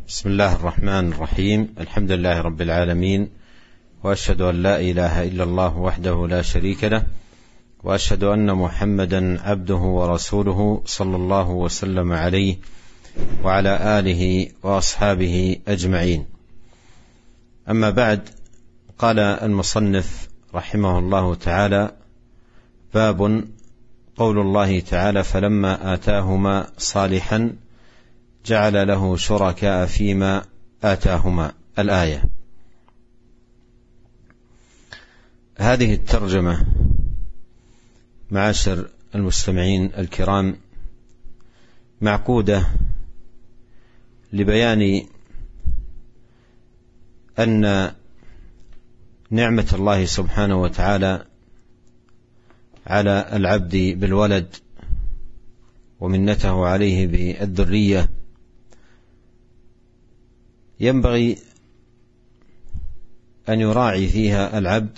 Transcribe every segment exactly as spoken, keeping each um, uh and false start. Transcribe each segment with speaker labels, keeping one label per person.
Speaker 1: بسم الله الرحمن الرحيم. الحمد لله رب العالمين، وأشهد أن لا إله إلا الله وحده لا شريك له، وأشهد أن محمدا عبده ورسوله صلى الله وسلم عليه وعلى آله وأصحابه أجمعين. أما بعد، قال المصنف رحمه الله تعالى: باب قول الله تعالى: فلما آتاهما صالحا جعل له شركاء فيما آتاهما. الآية. هذه الترجمة معاشر المستمعين الكرام معقودة لبيان أن نعمة الله سبحانه وتعالى على العبد بالولد ومنته عليه بالذرية ينبغي أن يراعي فيها العبد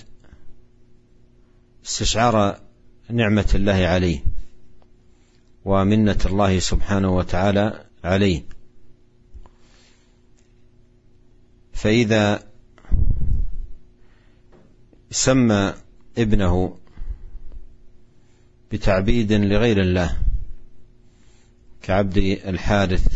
Speaker 1: استشعار نعمة الله عليه ومنة الله سبحانه وتعالى عليه. فإذا سمى ابنه بتعبيد لغير الله كعبد الحارث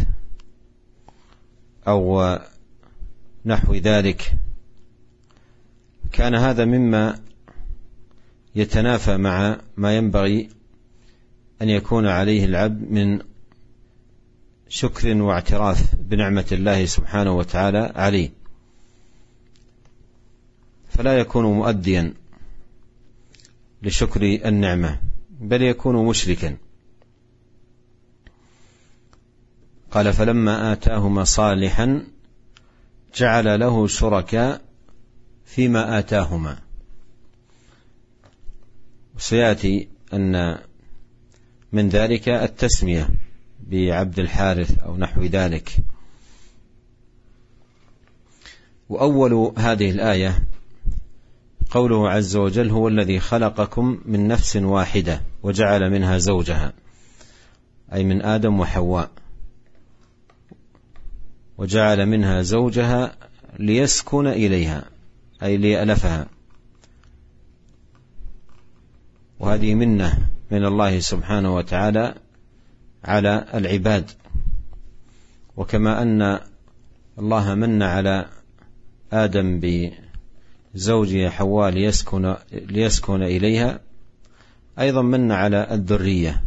Speaker 1: أو نحو ذلك، كان هذا مما يتنافى مع ما ينبغي أن يكون عليه العبد من شكر واعتراف بنعمة الله سبحانه وتعالى عليه، فلا يكون مؤديا لشكر النعمة بل يكون مشركا. قال: فلما آتاهما صالحا جعل له شركاء فيما آتاهما. وسيأتي أن من ذلك التسمية بعبد الحارث أو نحو ذلك. وأول هذه الآية قوله عز وجل: هو الذي خلقكم من نفس واحدة وجعل منها زوجها، أي من آدم وحواء، وجعل منها زوجها ليسكن إليها، أي ليألفها. وهذه منة من الله سبحانه وتعالى على العباد، وكما أن الله من على آدم بزوجه حواء ليسكن, ليسكن إليها، أيضا من على الذرية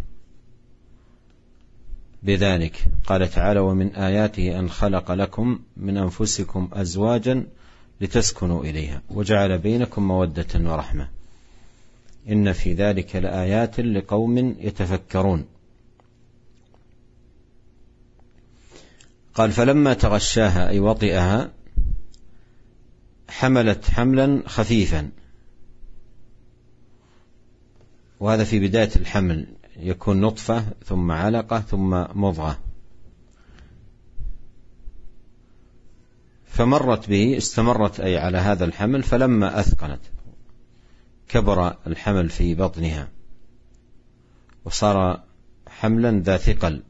Speaker 1: بذلك. قال تعالى: ومن آياته أن خلق لكم من أنفسكم أزواجا لتسكنوا إليها وجعل بينكم مودة ورحمة إن في ذلك لآيات لقوم يتفكرون. قال: فلما تغشاها أي وطئها حملت حملا خفيفا. وهذا في بداية الحمل، يكون نطفة ثم علقة ثم مضغة، فمرت به استمرت أي على هذا الحمل، فلما أثقلت كبر الحمل في بطنها وصار حملا ذا ثقل،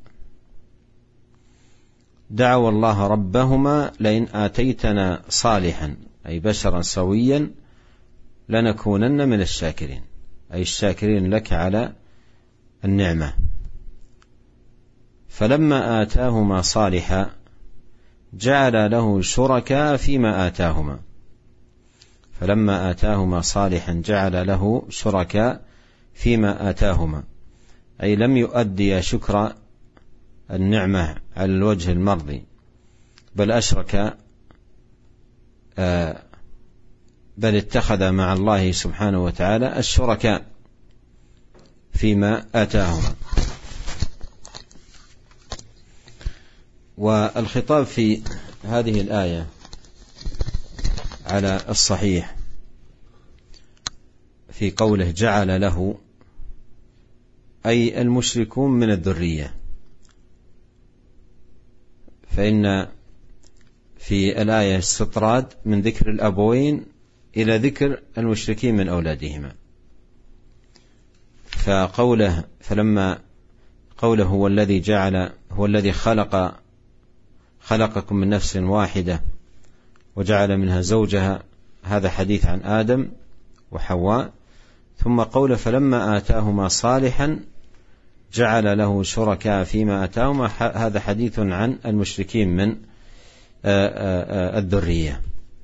Speaker 1: دعوا الله ربهما لئن آتيتنا صالحا أي بشرا سويا لنكونن من الشاكرين، أي الشاكرين لك على النعمة. فلما آتاهما صالحا جعل له شركاء فيما آتاهما. فلما آتاهما صالحا جعل له شركاء فيما آتاهما، أي لم يؤدي شكر النعمة على الوجه المرضي، بل أشرك بل اتخذ مع الله سبحانه وتعالى الشركاء فيما آتاهما. والخطاب في هذه الآية على الصحيح في قوله جعل له، أي المشركون من الذرية، فإن في الآية استطراد من ذكر الأبوين إلى ذكر المشركين من أولادهما. فقوله فلما قوله هو الذي جعل هو الذي خلق خلقكم من نفس واحدة وجعل منها زوجها، هذا حديث عن آدم وحواء. ثم قول فلما آتاهما صالحا جعل له شركاء فيما آتاهما، هذا حديث عن المشركين من الذرية.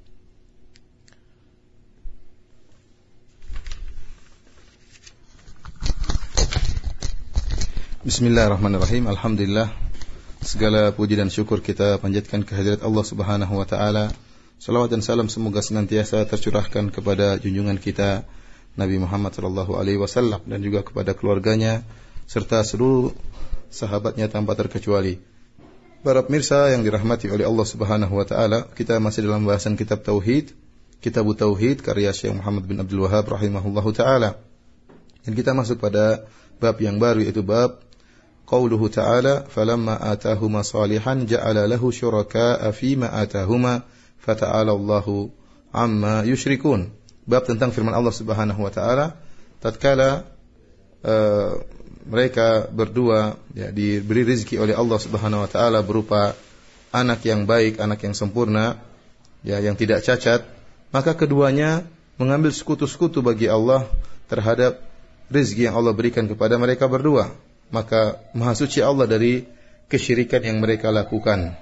Speaker 2: Bismillahirrahmanirrahim. Alhamdulillah, segala puji dan syukur kita panjatkan kehadirat Allah Subhanahu wa taala. Salawat dan salam semoga senantiasa tercurahkan kepada junjungan kita Nabi Muhammad sallallahu alaihi wasallam dan juga kepada keluarganya serta seluruh sahabatnya tanpa terkecuali. Para pemirsa yang dirahmati oleh Allah Subhanahu wa taala, kita masih dalam bahasan kitab tauhid, Kitab Tauhid karya Syekh Muhammad bin Abdul Wahhab rahimahullahu taala. Dan kita masuk pada bab yang baru, yaitu bab qauluhu ta'ala falamma atahuma salihan ja'ala lahu syuraka'a fima atahuma fata'ala Allahu amma yusyrikun. Bab tentang firman Allah Subhanahu wa taala tatkala uh, mereka berdua ya, diberi rezeki oleh Allah Subhanahu wa taala berupa anak yang baik, anak yang sempurna, ya, yang tidak cacat, maka keduanya mengambil sekutu-sekutu bagi Allah terhadap rezeki yang Allah berikan kepada mereka berdua. Maka maha suci Allah dari kesyirikan yang mereka lakukan.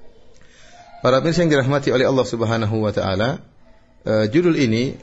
Speaker 2: Para pemirsa yang dirahmati oleh Allah Subhanahu wa taala, uh, judul ini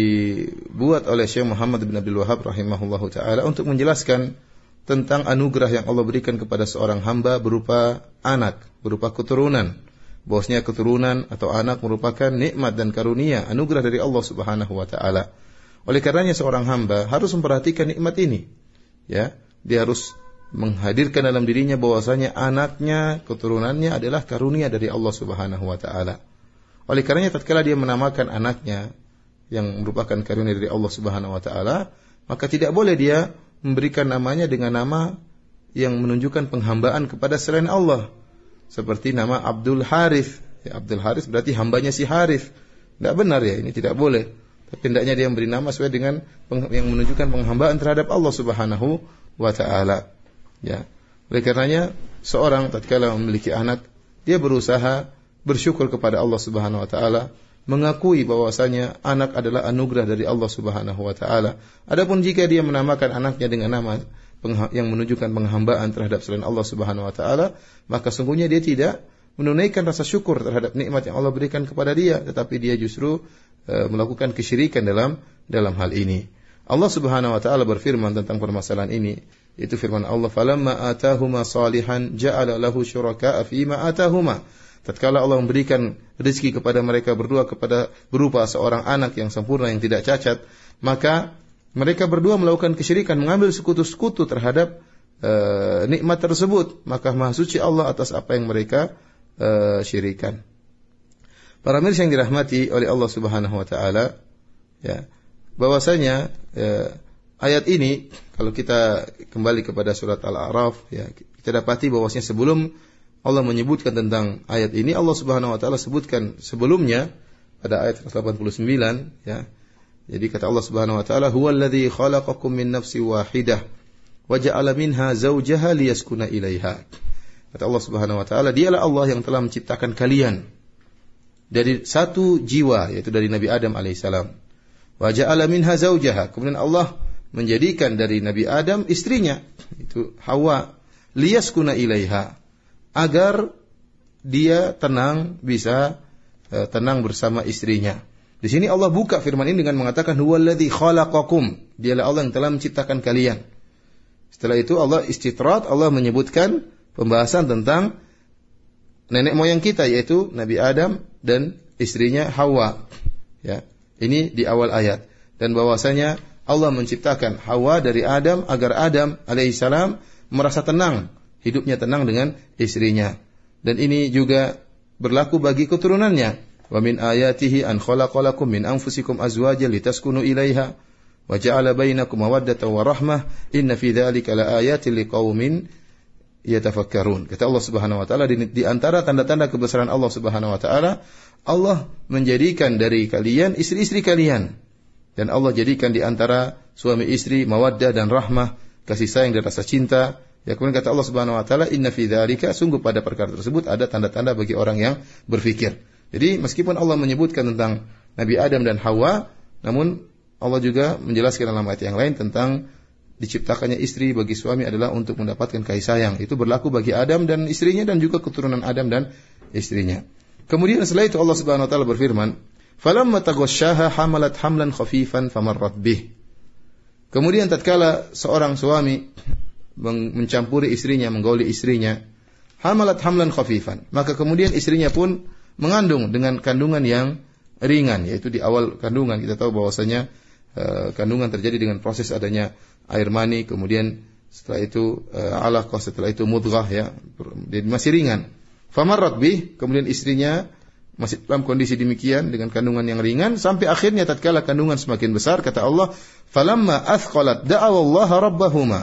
Speaker 2: dibuat oleh Syekh Muhammad bin Abdul Wahhab rahimahullahu taala untuk menjelaskan tentang anugerah yang Allah berikan kepada seorang hamba berupa anak, berupa keturunan. Bahwasanya keturunan atau anak merupakan nikmat dan karunia, anugerah dari Allah Subhanahu wa taala. Oleh karenanya seorang hamba harus memperhatikan nikmat ini. Ya, dia harus menghadirkan dalam dirinya bahwasanya anaknya, keturunannya adalah karunia dari Allah Subhanahu wa taala. Oleh karenanya tatkala dia menamakan anaknya yang merupakan karunia dari Allah Subhanahu wa taala, maka tidak boleh dia memberikan namanya dengan nama yang menunjukkan penghambaan kepada selain Allah. Seperti nama Abdul Harith. Ya, Abdul Harith berarti hambanya si Harith. Tidak benar ya, ini tidak boleh. Tapi hendaknya dia memberi nama sesuai dengan yang menunjukkan penghambaan terhadap Allah Subhanahu wa ta'ala. Ya. Oleh karenanya seorang tatkala memiliki anak, dia berusaha bersyukur kepada Allah Subhanahu wa ta'ala, mengakui bahwasanya anak adalah anugerah dari Allah Subhanahu wa ta'ala. Adapun jika dia menamakan anaknya dengan nama yang menunjukkan penghambaan terhadap selain Allah Subhanahu wa ta'ala, maka sungguhnya dia tidak menunaikan rasa syukur terhadap nikmat yang Allah berikan kepada dia, tetapi dia justru uh, melakukan kesyirikan dalam dalam hal ini. Allah Subhanahu wa taala berfirman tentang permasalahan ini, yaitu firman Allah falamma atahuma salihan ja'ala lahu syuraka'a fima atahuma. Tatkala Allah memberikan rezeki kepada mereka berdua kepada berupa seorang anak yang sempurna yang tidak cacat, maka mereka berdua melakukan kesyirikan, mengambil sekutu-sekutu terhadap uh, nikmat tersebut. Maka maha suci Allah atas apa yang mereka uh, syirikan. Para mirsa yang dirahmati oleh Allah Subhanahu wa taala, ya, bahwasanya ya, ayat ini kalau kita kembali kepada surat Al-A'raf, ya, kita dapati bahwasanya sebelum Allah menyebutkan tentang ayat ini, Allah Subhanahu wa taala sebutkan sebelumnya pada ayat seratus delapan puluh sembilan, ya. Jadi kata Allah Subhanahu wa taala, "Huwallazi khalaqakum min nafsin wahidah wa ja'ala minha zawjaha liyaskuna ilaiha." Kata Allah Subhanahu wa taala, dialah Allah yang telah menciptakan kalian dari satu jiwa, yaitu dari Nabi Adam alaihissalam. Wa ja'ala minha zawjaha, kemudian Allah menjadikan dari Nabi Adam istrinya, itu Hawa, liyaskuna ilaiha, agar dia tenang, bisa uh, tenang bersama istrinya. Di sini Allah buka firman ini dengan mengatakan huwallazi khalaqakum, dialah Allah yang telah menciptakan kalian. Setelah itu Allah istitrat, Allah menyebutkan pembahasan tentang nenek moyang kita, yaitu Nabi Adam dan istrinya Hawa. Ya, ini di awal ayat. Dan bahwasanya Allah menciptakan Hawa dari Adam agar Adam alaihissalam merasa tenang, hidupnya tenang dengan istrinya. Dan ini juga berlaku bagi keturunannya. Wa min ayatihi an khalaqalakum min anfusikum azwajan litaskunu ilaiha wa ja'ala bainakum mawaddatan wa rahmah inna fi dzalika laayatin liqaumin yatafakkarun. Kata Allah Subhanahu wa taala, di, di antara tanda-tanda kebesaran Allah Subhanahu wa taala, Allah menjadikan dari kalian istri-istri kalian, dan Allah jadikan di antara suami istri mawaddah dan rahmah, kasih sayang dan rasa cinta, Ya, kemudian kata Allah Subhanahu wa taala, "Inna fi dzalika", sungguh pada perkara tersebut ada tanda-tanda bagi orang yang berfikir. Jadi meskipun Allah menyebutkan tentang Nabi Adam dan Hawa, namun Allah juga menjelaskan dalam ayat yang lain tentang diciptakannya istri bagi suami adalah untuk mendapatkan kasih sayang. Itu berlaku bagi Adam dan istrinya dan juga keturunan Adam dan istrinya. Kemudian setelah itu Allah Subhanahu wa taala berfirman, "Falamma taghasyaha hamalat hamlan khafifan famarrat bih." Kemudian tatkala seorang suami mencampuri istrinya, menggauli istrinya, hamalat hamlan khafifan, maka kemudian istrinya pun mengandung dengan kandungan yang ringan, yaitu di awal kandungan kita tahu bahwasanya uh, kandungan terjadi dengan proses adanya air mani, kemudian setelah itu uh, alaqah, setelah itu mudghah, ya, masih ringan. Famarrat bih, kemudian istrinya masih dalam kondisi demikian dengan kandungan yang ringan sampai akhirnya tatkala kandungan semakin besar, kata Allah, falamma athqalat da'awallaha rabbahuma.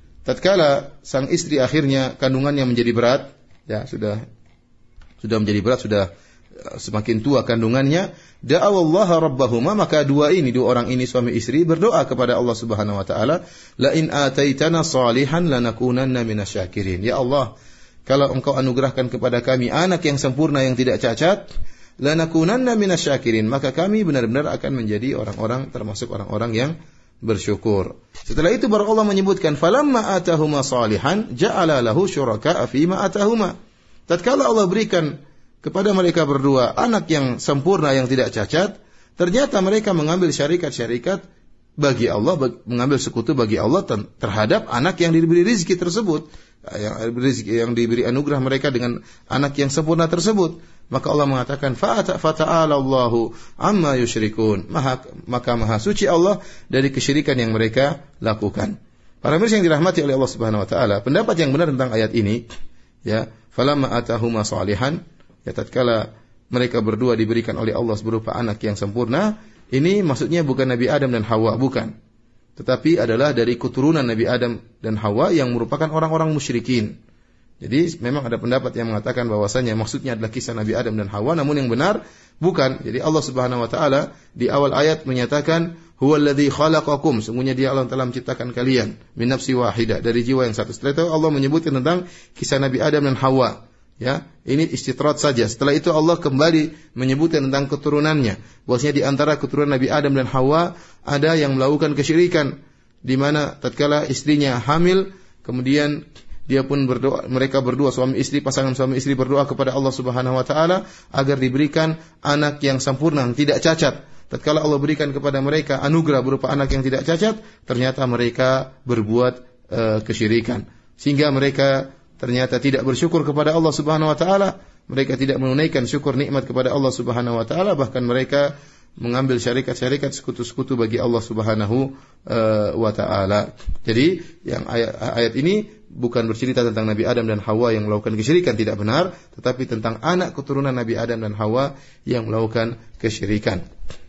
Speaker 2: Tatkala sang istri akhirnya kandungannya menjadi berat, ya sudah sudah menjadi berat, sudah semakin tua kandungannya, da'awallaha rabbahuma, maka dua ini, dua orang ini suami istri berdoa kepada Allah Subhanahu wa taala, la in ataitana salihan lanakunanna minasyakirin. Ya Allah, kalau Engkau anugerahkan kepada kami anak yang sempurna yang tidak cacat, lanakunanna minasyakirin, maka kami benar-benar akan menjadi orang-orang termasuk orang-orang yang bersyukur. Setelah itu baru Allah menyebutkan, falamma atahuma salihan ja'ala lahu syuraka'a fima atahuma. Tatkala Allah berikan kepada mereka berdua anak yang sempurna yang tidak cacat, ternyata mereka mengambil syarikat-syarikat bagi Allah, mengambil sekutu bagi Allah terhadap anak yang diberi rezeki tersebut, yang rezeki yang diberi anugerah mereka dengan anak yang sempurna tersebut. Maka Allah mengatakan, fata'ala Allahu amma yusyrikun, maka maha suci Allah dari kesyirikan yang mereka lakukan. Para mirsa yang dirahmati oleh Allah Subhanahu wa taala, pendapat yang benar tentang ayat ini, ya, falamma atahuma salihan, ya, tatkala mereka berdua diberikan oleh Allah berupa anak yang sempurna, ini maksudnya bukan Nabi Adam dan Hawa, bukan. Tetapi adalah dari keturunan Nabi Adam dan Hawa yang merupakan orang-orang musyrikin. Jadi memang ada pendapat yang mengatakan bahwasanya maksudnya adalah kisah Nabi Adam dan Hawa, namun yang benar bukan. Jadi Allah Subhanahu wa taala di awal ayat menyatakan, huwallazi khalaqakum, sungguhnya Dia Allah telah menciptakan kalian min nafsi wahidah, dari jiwa yang satu. Setelah itu Allah menyebutkan tentang kisah Nabi Adam dan Hawa. Ya, ini istitrat saja. Setelah itu Allah kembali menyebutkan tentang keturunannya. Bahwasanya di antara keturunan Nabi Adam dan Hawa ada yang melakukan kesyirikan, di mana tatkala istrinya hamil, kemudian dia pun berdoa, mereka berdua suami istri, pasangan suami istri berdoa kepada Allah Subhanahu wa taala agar diberikan anak yang sempurna, tidak cacat. Tatkala Allah berikan kepada mereka anugerah berupa anak yang tidak cacat, ternyata mereka berbuat uh, kesyirikan, sehingga mereka ternyata tidak bersyukur kepada Allah Subhanahu wa taala. Mereka tidak menunaikan syukur nikmat kepada Allah Subhanahu wa taala, bahkan mereka mengambil syarikat-syarikat sekutu-sekutu bagi Allah Subhanahu uh, wa taala. Jadi yang ayat, ayat ini bukan bercerita tentang Nabi Adam dan Hawa yang melakukan kesyirikan, tidak benar, tetapi tentang anak keturunan Nabi Adam dan Hawa yang melakukan kesyirikan.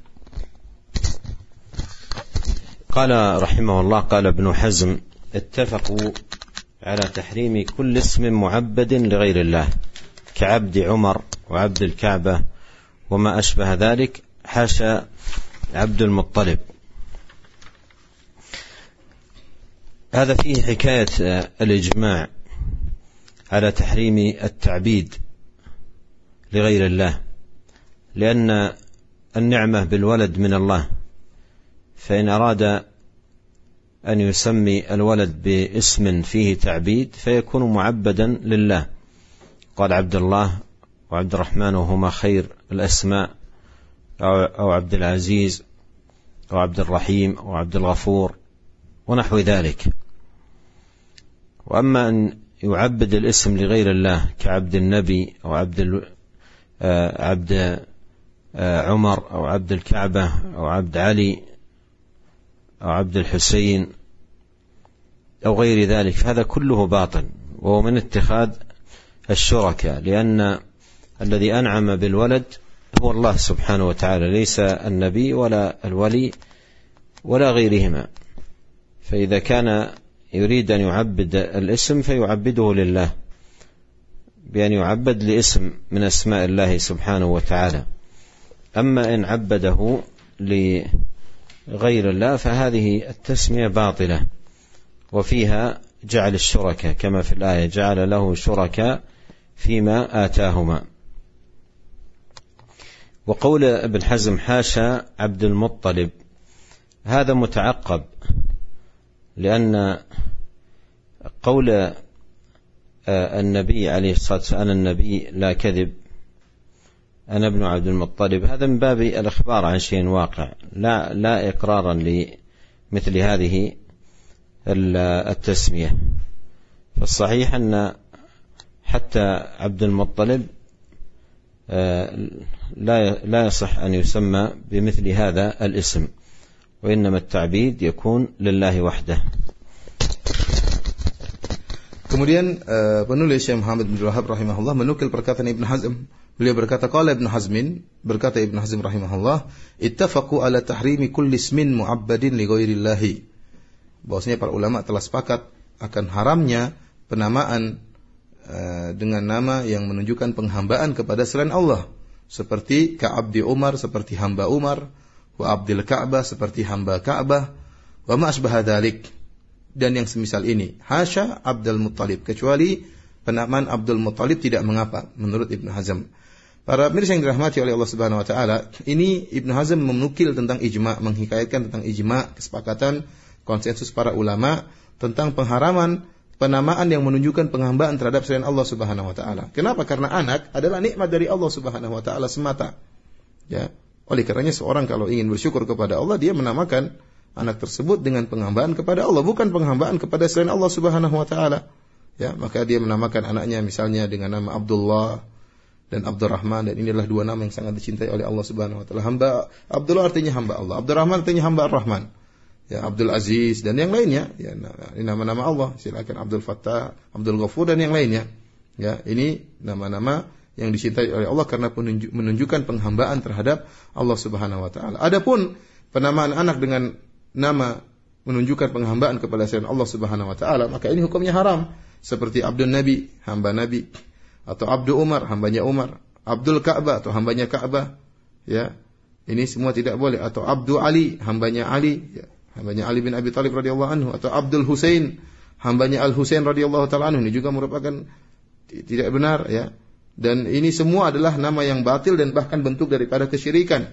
Speaker 1: Qala rahimahullah, qala Ibnu Hazm, ittafaqu على تحريم كل اسم معبد لغير الله كعبد عمر وعبد الكعبة وما أشبه ذلك، حاشا عبد المطلب. هذا فيه حكاية الإجماع على تحريم التعبيد لغير الله، لأن النعمة بالولد من الله، فإن أراد أن يسمي الولد باسم فيه تعبيد فيكون معبدا لله. قال عبد الله وعبد الرحمن وهما خير الأسماء، أو عبد العزيز أو عبد الرحيم أو عبد الغفور ونحو ذلك. وأما أن يعبد الاسم لغير الله كعبد النبي أو عبد عبد عمر أو عبد الكعبة أو عبد علي أو عبد الحسين أو غير ذلك، فهذا كله باطل، وهو من اتخاذ الشركاء، لأن الذي أنعم بالولد هو الله سبحانه وتعالى، ليس النبي ولا الولي ولا غيرهما. فإذا كان يريد أن يعبد الاسم فيعبده لله بأن يعبد لاسم من أسماء الله سبحانه وتعالى. أما إن عبده لغير الله فهذه التسمية باطلة وفيها جعل الشركاء كما في الآية جعل له شركاء فيما آتاهما. وقول ابن حزم حاشا عبد المطلب هذا متعقب، لأن قول النبي عليه الصلاة والسلام أنا النبي لا كذب أنا ابن عبد المطلب هذا من باب الإخبار عن شيء واقع، لا, لا إقرارا لمثل هذه التسمية. فالصحيح أن حتى عبد المطلب لا يصح أن يسمى بمثل هذا الاسم، وإنما التعبيد يكون لله وحده.
Speaker 2: Kemudian uh, penulis Syekh Muhammad bin Wahab rahimahullah menukil perkataan Ibn Hazm. Beliau berkata, qala Ibn Hazmin, berkata Ibn Hazm rahimahullah, ittafaqu ala tahrimi kulli ismin mu'abbadin li ghairillahi. Bahwasanya para ulama telah sepakat akan haramnya penamaan uh, dengan nama yang menunjukkan penghambaan kepada selain Allah, seperti ka'abdi Umar, seperti hamba Umar, wa abdil Ka'bah, seperti hamba Ka'bah, wa ma asbaha dzalik, dan yang semisal ini. Hasya Abdul Muttalib, kecuali penamaan Abdul Muttalib tidak mengapa menurut Ibn Hazm. Para pemirsa yang dirahmati oleh Allah Subhanahu wa taala, ini Ibn Hazm menukil tentang ijma', menghikayatkan tentang ijma', kesepakatan konsensus para ulama tentang pengharaman penamaan yang menunjukkan penghambaan terhadap selain Allah Subhanahu wa taala. Kenapa? Karena anak adalah nikmat dari Allah Subhanahu wa taala semata. Ya, oleh karenanya seorang kalau ingin bersyukur kepada Allah, dia menamakan anak tersebut dengan penghambaan kepada Allah, bukan penghambaan kepada selain Allah Subhanahu wa taala. Ya, maka dia menamakan anaknya misalnya dengan nama Abdullah dan Abdurrahman, dan inilah dua nama yang sangat dicintai oleh Allah Subhanahu wa taala. Hamba Abdullah artinya hamba Allah, Abdurrahman artinya hamba Ar-Rahman. Ya, Abdul Aziz dan yang lainnya, ya, ini nama-nama Allah. Silakan Abdul Fattah, Abdul Ghafur dan yang lainnya. Ya, ini nama-nama yang dicintai oleh Allah karena menunjukkan penghambaan terhadap Allah Subhanahu wa taala. Adapun penamaan anak dengan nama menunjukkan penghambaan kepada selain Allah Subhanahu wa taala, maka ini hukumnya haram. Seperti Abdul Nabi, hamba Nabi, atau Abdul Umar, hambanya Umar, Abdul Ka'bah atau hambanya Ka'bah. Ya. Ini semua tidak boleh. Atau Abdul Ali, hambanya Ali, ya, hambanya Ali bin Abi Thalib radhiyallahu anhu, atau Abdul Husain, hambanya Al Husain radhiyallahu taala anhu, ini juga merupakan tidak benar, ya. Dan ini semua adalah nama yang batil dan bahkan bentuk daripada kesyirikan.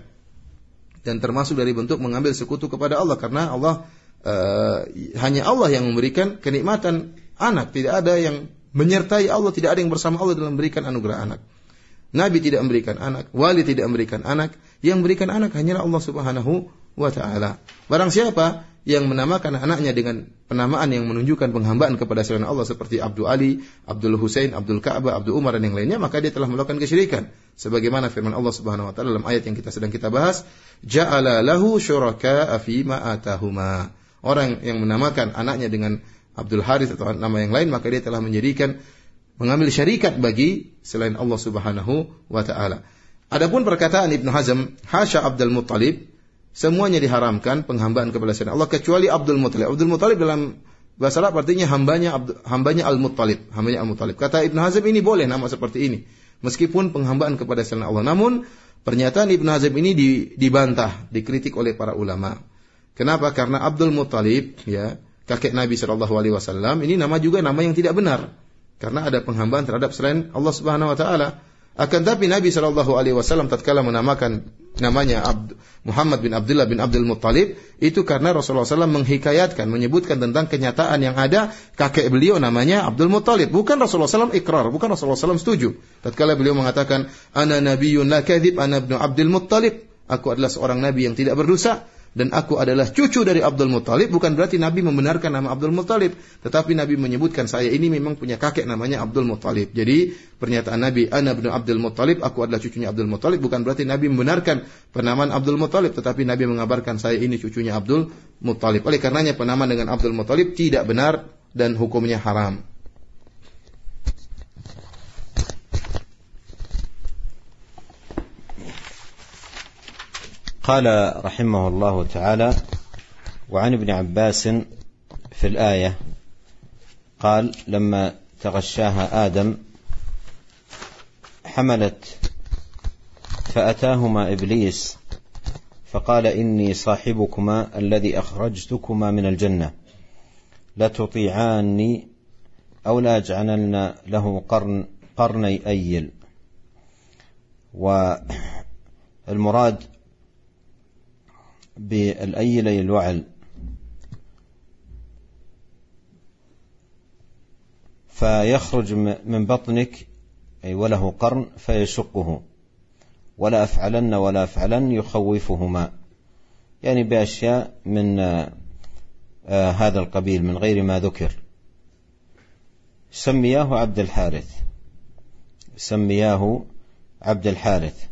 Speaker 2: Dan termasuk dari bentuk mengambil sekutu kepada Allah, karena Allah uh, hanya Allah yang memberikan kenikmatan anak, tidak ada yang menyertai Allah, tidak ada yang bersama Allah dalam memberikan anugerah anak. Nabi tidak memberikan anak, wali tidak memberikan anak, yang memberikan anak hanyalah Allah Subhanahu wa taala. Barang siapa yang menamakan anaknya dengan penamaan yang menunjukkan penghambaan kepada selain Allah seperti Abdul Ali, Abdul Husain, Abdul Ka'bah, Abdul Umar dan yang lainnya, maka dia telah melakukan kesyirikan. Sebagaimana firman Allah Subhanahu wa taala dalam ayat yang kita sedang kita bahas, ja'ala lahu syuraka'a fi ma atahuma. Orang yang menamakan anaknya dengan Abdul Harith atau nama yang lain, maka dia telah menjadikan mengambil syarikat bagi selain Allah Subhanahu wa taala. Adapun perkataan Ibnu Hazm, hasya Abdul Muttalib, semuanya diharamkan penghambaan kepada selain Allah kecuali Abdul Muttalib. Abdul Muttalib dalam bahasa Arab artinya hambanya hambanya Al-Muttalib, hambanya Al-Muttalib. Kata Ibnu Hazm ini boleh nama seperti ini, meskipun penghambaan kepada selain Allah. Namun pernyataan Ibnu Hazm ini dibantah, dikritik oleh para ulama. Kenapa? Karena Abdul Muttalib, ya, kakek Nabi shallallahu alaihi wasallam, ini nama juga nama yang tidak benar, karena ada penghambaan terhadap selain Allah Subhanahu wa taala. Akan tapi Nabi shallallahu alaihi wasallam tatkala menamakan namanya Abd, Muhammad bin Abdullah bin Abdul Muttalib, itu karena Rasulullah shallallahu alaihi wasallam menghikayatkan, menyebutkan tentang kenyataan yang ada, kakek beliau namanya Abdul Muttalib. Bukan Rasulullah shallallahu alaihi wasallam ikrar, bukan Rasulullah shallallahu alaihi wasallam setuju. Tatkala beliau mengatakan, Ana nabiyyun la kadhib, ana ibnu Abdul Muttalib, aku adalah seorang nabi yang tidak berdosa, dan aku adalah cucu dari Abdul Muttalib, bukan berarti Nabi membenarkan nama Abdul Muttalib, tetapi Nabi menyebutkan saya ini memang punya kakek namanya Abdul Muttalib. Jadi pernyataan Nabi, ana ibnu Abdul Muttalib, aku adalah cucunya Abdul Muttalib, bukan berarti Nabi membenarkan penamaan Abdul Muttalib, tetapi Nabi mengabarkan saya ini cucunya Abdul Muttalib. Oleh karenanya penamaan dengan Abdul Muttalib tidak benar dan hukumnya haram.
Speaker 1: قال رحمه الله تعالى: وعن ابن عباس في الآية قال: لما تغشاها آدم حملت فأتاهما إبليس فقال: إني صاحبكما الذي أخرجتكما من الجنة لتطيعاني أو لا يجعلن له قرن قرني أيل. والمراد بالأيل أي الوعل، فيخرج من بطنك أي وله قرن فيشقه، ولا أفعلن ولا أفعلن يخوفهما، يعني بأشياء من آه هذا القبيل من غير ما ذكر. سمياه عبد الحارث، سمياه عبد الحارث،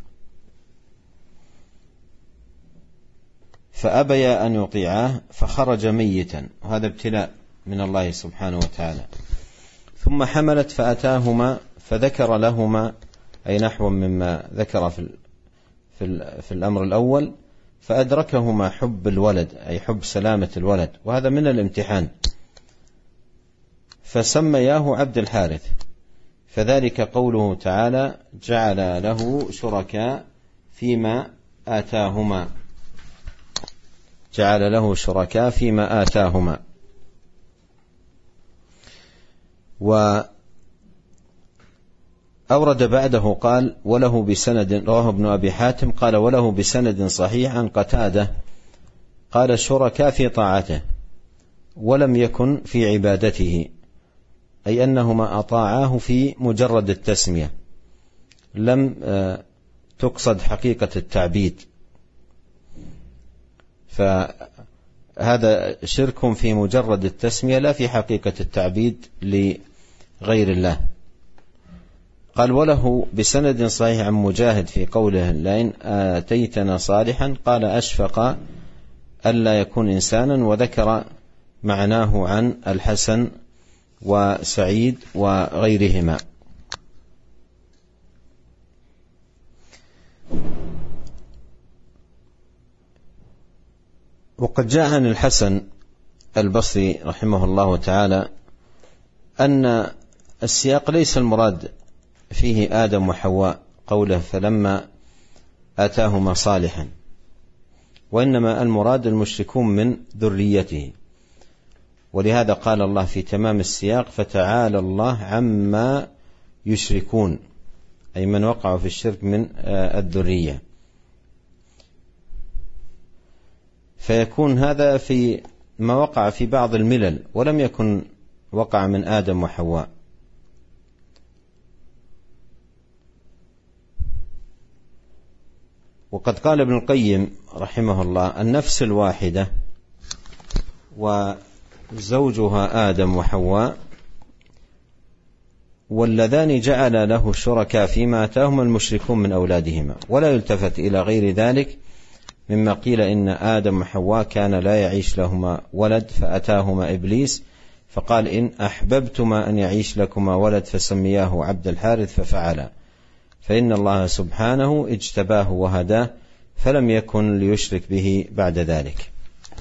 Speaker 1: فأبيا أن يطيعاه فخرج ميتا، وهذا ابتلاء من الله سبحانه وتعالى. ثم حملت فأتاهما فذكر لهما أي نحو مما ذكر في, في, في الأمر الأول، فأدركهما حب الولد أي حب سلامة الولد، وهذا من الامتحان، فسمياه عبد الحارث، فذلك قوله تعالى جعل له شركاء فيما آتاهما، جعل له شركاء فيما آتاهما. وأورد بعده قال وله بسند، رواه ابن أبي حاتم قال وله بسند صحيح عن قتادة قال شركاء في طاعته ولم يكن في عبادته، أي أنهما أطاعاه في مجرد التسمية، لم تقصد حقيقة التعبيد، فهذا شرك في مجرد التسمية لا في حقيقة التعبيد لغير الله. قال وله بسند صحيح عن مجاهد في قوله لئن آتيتنا صالحا قال أشفق ألا يكون إنسانا، وذكر معناه عن الحسن وسعيد وغيرهما. وقد جاء عن الحسن البصري رحمه الله تعالى أن السياق ليس المراد فيه آدم وحواء قوله فلما آتاهما صالحا، وإنما المراد المشركون من ذريته، ولهذا قال الله في تمام السياق فتعالى الله عما يشركون، أي من وقعوا في الشرك من الذرية، فيكون هذا في ما وقع في بعض الملل ولم يكن وقع من آدم وحواء. وقد قال ابن القيم رحمه الله النفس الواحدة وزوجها آدم وحواء واللذان جعل له الشركاء فيما آتاهما المشركون من أولادهما، ولا يلتفت إلى غير ذلك مما قيل إن آدم وحواء كان لا يعيش لهما ولد فأتاهما إبليس فقال إن أحببتما أن يعيش لكما ولد فسمياه عبد الحارث ففعلا، فإن الله سبحانه اجتباه وهداه فلم يكن ليشرك به بعد ذلك.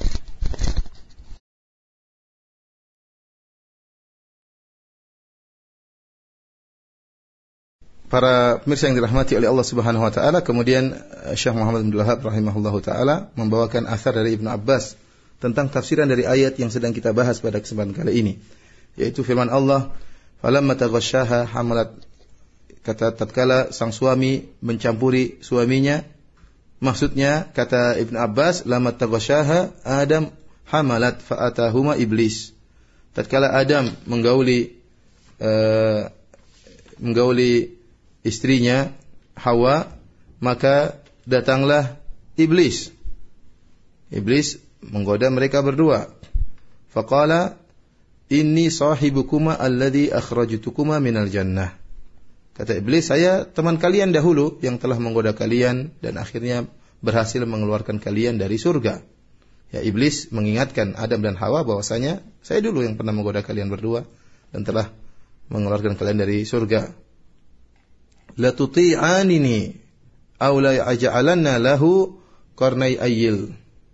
Speaker 2: Para pemirsa yang dirahmati oleh Allah Subhanahu wa taala, kemudian Syekh Muhammad bin Abdul Wahhab rahimahullahu taala membawakan athar dari Ibnu Abbas tentang tafsiran dari ayat yang sedang kita bahas pada kesempatan kali ini, yaitu firman Allah, "Falamma taghasyaha hamalat", kata tatkala sang suami mencampuri suaminya, maksudnya kata Ibnu Abbas, "Lamma taghasyaha Adam hamalat fa'atahuma iblis." Tatkala Adam menggauli uh, menggauli istrinya Hawa, maka datanglah iblis. Iblis menggoda mereka berdua. Faqala inni sahibukuma alladhi akhrajtukuma minal jannah. Kata iblis, saya teman kalian dahulu yang telah menggoda kalian dan akhirnya berhasil mengeluarkan kalian dari surga. Ya, iblis mengingatkan Adam dan Hawa bahwasanya saya dulu yang pernah menggoda kalian berdua dan telah mengeluarkan kalian dari surga. La tuti'anini aw la yaj'alanna lahu qarnai ayil.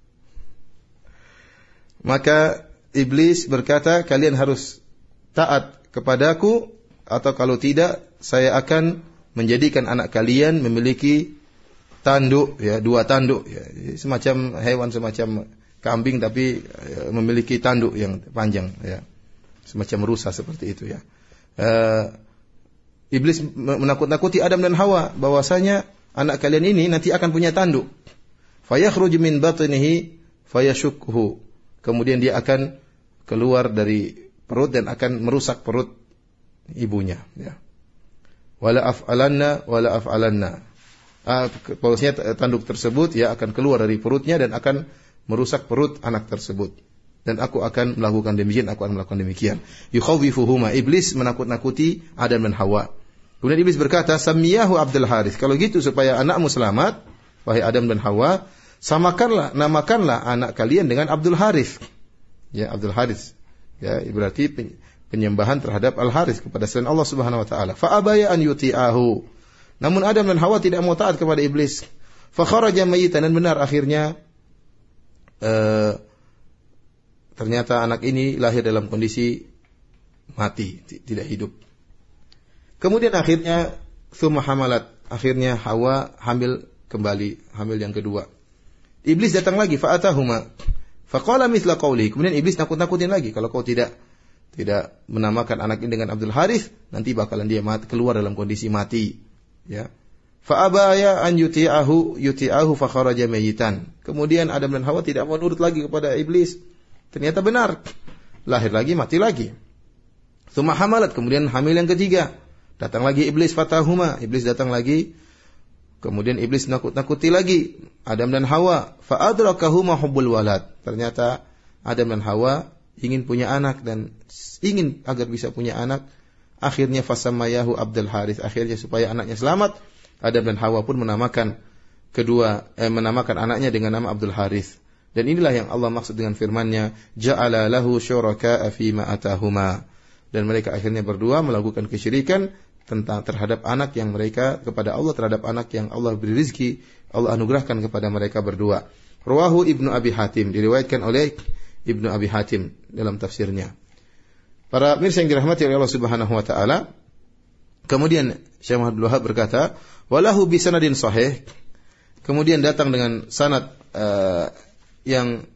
Speaker 2: Maka iblis berkata, kalian harus taat kepadaku, atau kalau tidak saya akan menjadikan anak kalian memiliki tanduk, ya, dua tanduk, ya, semacam hewan semacam kambing tapi uh, memiliki tanduk yang panjang, ya. Semacam rusa seperti itu, ya. Uh, Iblis menakut-nakuti Adam dan Hawa bahwasanya anak kalian ini nanti akan punya tanduk. Fayakhruju min batnihi fayashukhu. Kemudian dia akan keluar dari perut dan akan merusak perut ibunya, ya. Wala af'alanna wala af'alanna. Ah, bahwasanya tanduk tersebut ya akan keluar dari perutnya dan akan merusak perut anak tersebut. Dan aku akan melakukan demikian, aku akan melakukan demikian. Yukhawifuhuma. Iblis menakut-nakuti Adam dan Hawa. Kemudian Iblis berkata, "Samiyahu Abdul Harith." Kalau gitu supaya anakmu selamat, wahai Adam dan Hawa, samakanlah, namakanlah anak kalian dengan Abdul Harith. Ya, Abdul Harith. Ya, berarti penyembahan terhadap Al-Harith kepada selain Allah Subhanahu wa taala. Fa abaya an yuti'ahu. Namun Adam dan Hawa tidak mau taat kepada iblis. Fa kharaja mayyitan, dan benar akhirnya uh, ternyata anak ini lahir dalam kondisi mati, tidak hidup. Kemudian akhirnya tsumma hamalat, akhirnya Hawa hamil kembali, hamil yang kedua. Iblis datang lagi, fa atahuma. Fa qala mithla qawli. Kemudian iblis nakut-nakutin lagi, kalau kau tidak tidak menamakan anak ini dengan Abdul Harith, nanti bakalan dia mati, keluar dalam kondisi mati, ya. Fa abaya an yuti'ahu yuti'ahu fa kharaja mayyitan. Kemudian Adam dan Hawa tidak mau nurut lagi kepada iblis. Ternyata benar, lahir lagi, mati lagi. Tsumma hamalat, kemudian hamil yang ketiga. Datang lagi iblis, fatahuma, iblis datang lagi. Kemudian iblis nakut-nakuti lagi Adam dan Hawa. Fa adrakahuma hubbul walad. Ternyata Adam dan Hawa ingin punya anak dan ingin agar bisa punya anak. Akhirnya fasamayahu Abdul Harith. Akhirnya supaya anaknya selamat, Adam dan Hawa pun menamakan kedua eh, menamakan anaknya dengan nama Abdul Harith. Dan inilah yang Allah maksud dengan firman-Nya, ja'ala lahu syuraka'a fima atahuma. Dan mereka akhirnya berdua melakukan kesyirikan tentang terhadap anak yang mereka kepada Allah, terhadap anak yang Allah beri rezeki, Allah anugerahkan kepada mereka berdua. Rawahu Ibnu Abi Hatim, diriwayatkan oleh Ibnu Abi Hatim dalam tafsirnya. Para mirsa yang dirahmati oleh Allah Subhanahu wa taala, kemudian Syekh Muhammad Abdul Wahhab berkata, walahu bi sanadin sahih. Kemudian datang dengan sanad uh, yang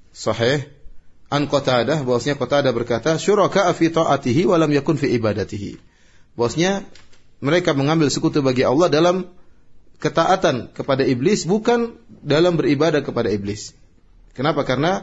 Speaker 2: sahih an Qatadah, bahwasanya Qatadah berkata, syuraka fi ta'atihi wa lam yakun fi ibadatihi. Bahwasanya mereka mengambil sekutu bagi Allah dalam ketaatan kepada iblis, bukan dalam beribadah kepada iblis. Kenapa? Karena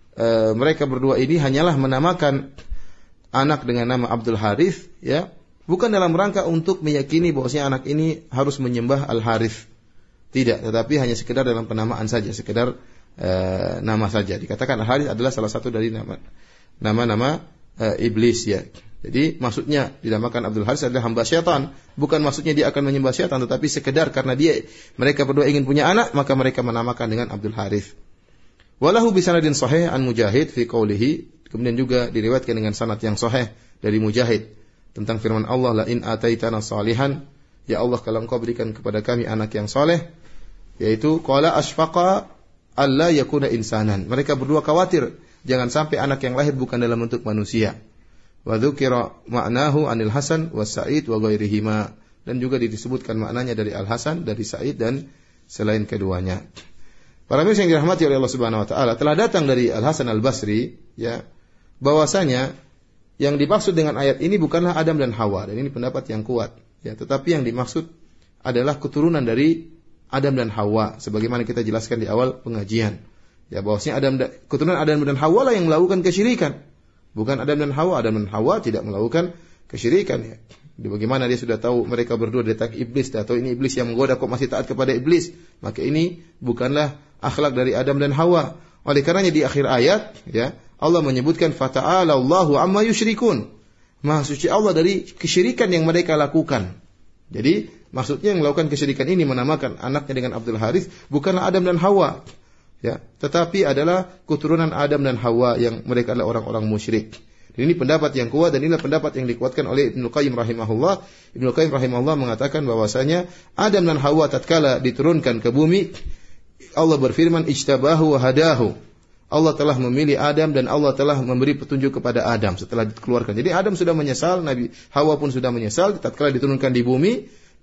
Speaker 2: e, mereka berdua ini hanyalah menamakan anak dengan nama Abdul Harith, ya, bukan dalam rangka untuk meyakini bahwasanya anak ini harus menyembah Al-Harith. Tidak, tetapi hanya sekedar dalam penamaan saja, sekedar e, nama saja. Dikatakan Al-Harith adalah salah satu dari nama nama-nama e, iblis, ya. Jadi maksudnya dinamakan Abdul Harith adalah hamba syaitan. Bukan maksudnya dia akan menyembah syaitan, tetapi sekedar karena dia mereka berdua ingin punya anak, maka mereka menamakan dengan Abdul Harith. Walahu bisanadin sahih an Mujahid fi qawlihi. Kemudian juga diriwayatkan dengan sanad yang sahih dari Mujahid tentang firman Allah, la in ataitana salihan, ya Allah kalau Engkau berikan kepada kami anak yang saleh, yaitu qala asfaqa alla yakuna insanan. Mereka berdua khawatir jangan sampai anak yang lahir bukan dalam bentuk manusia. Wa dzukira ma'nahu anil Hasan wa Sa'id wa ghairihima, dan juga disebutkan maknanya dari Al-Hasan, dari Sa'id dan selain keduanya. Para mirsa yang dirahmati oleh Allah Subhanahu wa taala, telah datang dari Al-Hasan Al-Basri, ya, bahwasanya yang dimaksud dengan ayat ini bukanlah Adam dan Hawa, dan ini pendapat yang kuat, ya, tetapi yang dimaksud adalah keturunan dari Adam dan Hawa, sebagaimana kita jelaskan di awal pengajian. Ya, bahwasanya Adam keturunan Adam dan Hawa lah yang melakukan kesyirikan. Bukan Adam dan Hawa. Adam dan Hawa tidak melakukan kesyirikan, ya. Bagaimana dia sudah tahu mereka berdua datang iblis, atau ini iblis yang menggoda kok masih taat kepada iblis? Maka ini bukanlah akhlak dari Adam dan Hawa. Oleh karenanya di akhir ayat, ya, Allah menyebutkan fata'ala Allahu amma yusyrikun. Maha suci Allah dari kesyirikan yang mereka lakukan. Jadi maksudnya yang melakukan kesyirikan ini menamakan anaknya dengan Abdul Harith bukanlah Adam dan Hawa, ya, tetapi adalah keturunan Adam dan Hawa yang mereka adalah orang-orang musyrik. Dan ini pendapat yang kuat, dan inilah pendapat yang dikuatkan oleh Ibnu Qayyim rahimahullah. Ibnu Qayyim rahimahullah mengatakan bahwasanya Adam dan Hawa tatkala diturunkan ke bumi, Allah berfirman ijtabahu wa hadahu. Allah telah memilih Adam dan Allah telah memberi petunjuk kepada Adam setelah dikeluarkan. Jadi Adam sudah menyesal, Nabi Hawa pun sudah menyesal tatkala diturunkan di bumi,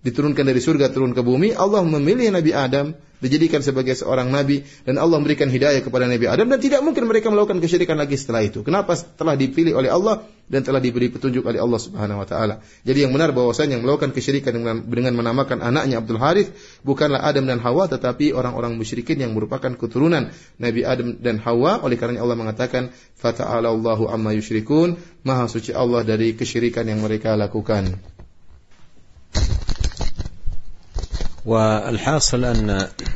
Speaker 2: diturunkan dari surga turun ke bumi, Allah memilih Nabi Adam, dijadikan sebagai seorang nabi, dan Allah memberikan hidayah kepada Nabi Adam, dan tidak mungkin mereka melakukan kesyirikan lagi setelah itu. Kenapa? Telah dipilih oleh Allah dan telah diberi petunjuk oleh Allah Subhanahu wa taala. Jadi yang benar bahwasanya yang melakukan kesyirikan dengan, dengan menamakan anaknya Abdul Harith bukanlah Adam dan Hawa, tetapi orang-orang musyrikin yang merupakan keturunan Nabi Adam dan Hawa. Oleh karena Allah mengatakan, "Fata'ala Allahu amma yusyrikun." Maha suci Allah dari kesyirikan yang mereka lakukan.
Speaker 1: والحاصل أن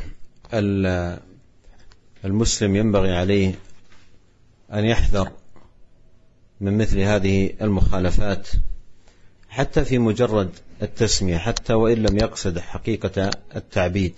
Speaker 1: المسلم ينبغي عليه أن يحذر من مثل هذه المخالفات حتى في مجرد التسمية، حتى وإن لم يقصد حقيقة التعبيد،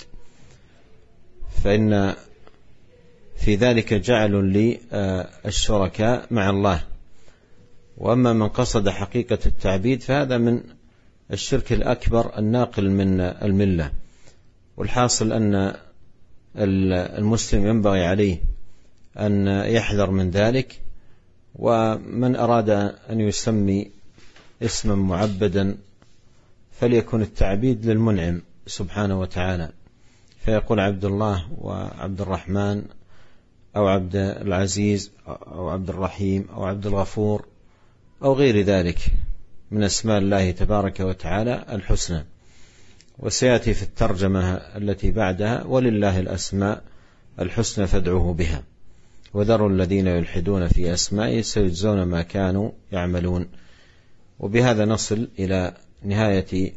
Speaker 1: فإن في ذلك جعل للشركاء مع الله. وأما من قصد حقيقة التعبيد فهذا من الشرك الأكبر الناقل من الملة. والحاصل أن المسلم ينبغي عليه أن يحذر من ذلك، ومن أراد أن يسمي اسما معبدا فليكن التعبيد للمنعم سبحانه وتعالى، فيقول عبد الله وعبد الرحمن أو عبد العزيز أو عبد الرحيم أو عبد الغفور أو غير ذلك من أسماء الله تبارك وتعالى الحسنى. وسيأتي في الترجمة التي بعدها: ولله الأسماء الحسنى فادعوه بها وذروا الذين يلحدون في أسمائه سيجزون ما كانوا يعملون. وبهذا نصل إلى نهاية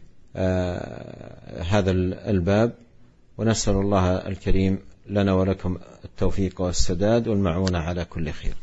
Speaker 1: آه هذا الباب، ونسأل الله الكريم لنا ولكم التوفيق والسداد والمعونة على كل خير.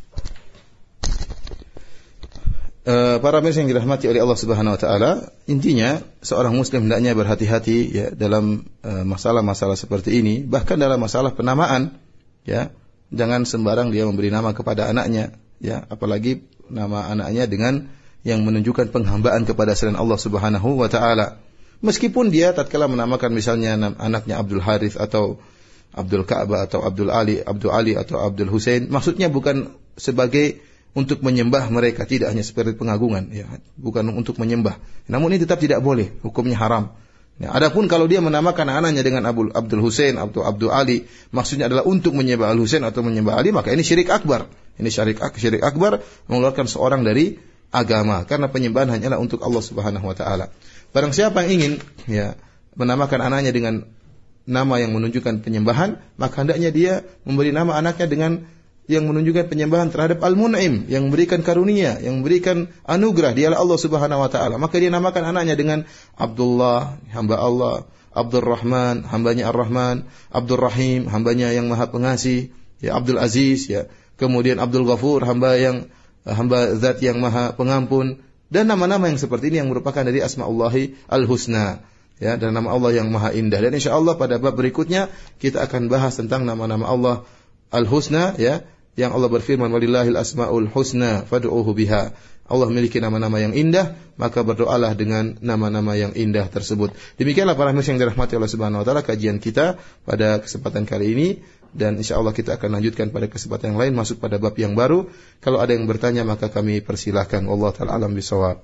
Speaker 2: Para pemirsa yang dirahmati oleh Allah Subhanahu wa taala, intinya seorang muslim hendaknya berhati-hati ya dalam masalah-masalah seperti ini, bahkan dalam masalah penamaan ya. Jangan sembarang dia memberi nama kepada anaknya ya, apalagi nama anaknya dengan yang menunjukkan penghambaan kepada selain Allah Subhanahu wa taala. Meskipun dia tatkala menamakan misalnya anaknya Abdul Harith atau Abdul Ka'bah atau Abdul Ali, Abdul Ali atau Abdul Husain, maksudnya bukan sebagai untuk menyembah mereka, tidak, hanya seperti pengagungan ya, bukan untuk menyembah. Namun ini tetap tidak boleh, hukumnya haram. Ya, adapun kalau dia menamakan anaknya dengan Abdul, Abdul Husain atau Abdul Ali, maksudnya adalah untuk menyembah Al Husain atau menyembah Ali, maka ini syirik akbar. Ini syirik syirik akbar, mengeluarkan seorang dari agama, karena penyembahan hanyalah untuk Allah Subhanahu wa taala. Barang siapa yang ingin ya menamakan anaknya dengan nama yang menunjukkan penyembahan, maka hendaknya dia memberi nama anaknya dengan yang menunjukkan penyembahan terhadap Al-Mun'im, yang memberikan karunia, yang memberikan anugerah, dialah Allah Subhanahu wa taala. Maka dia namakan anaknya dengan Abdullah, hamba Allah, Abdul Rahman, hambanya Ar-Rahman, Abdul Rahim, hambanya yang Maha Pengasih, ya Abdul Aziz, ya. Kemudian Abdul Ghafur, hamba yang hamba zat yang Maha Pengampun, dan nama-nama yang seperti ini yang merupakan dari Asmaullahi Al-Husna. Ya, dan nama Allah yang Maha Indah. Dan insyaallah pada bab berikutnya kita akan bahas tentang nama-nama Allah Al-Husna ya, yang Allah berfirman, walillahil asmaul husna fad'uuhu biha. Allah memiliki nama-nama yang indah, maka berdoalah dengan nama-nama yang indah tersebut. Demikianlah para muslim yang dirahmati Allah Subhanahu wa taala kajian kita pada kesempatan kali ini, dan insyaallah kita akan lanjutkan pada kesempatan yang lain, masuk pada bab yang baru. Kalau ada yang bertanya maka kami persilahkan. Wallahu taala alam bisawab.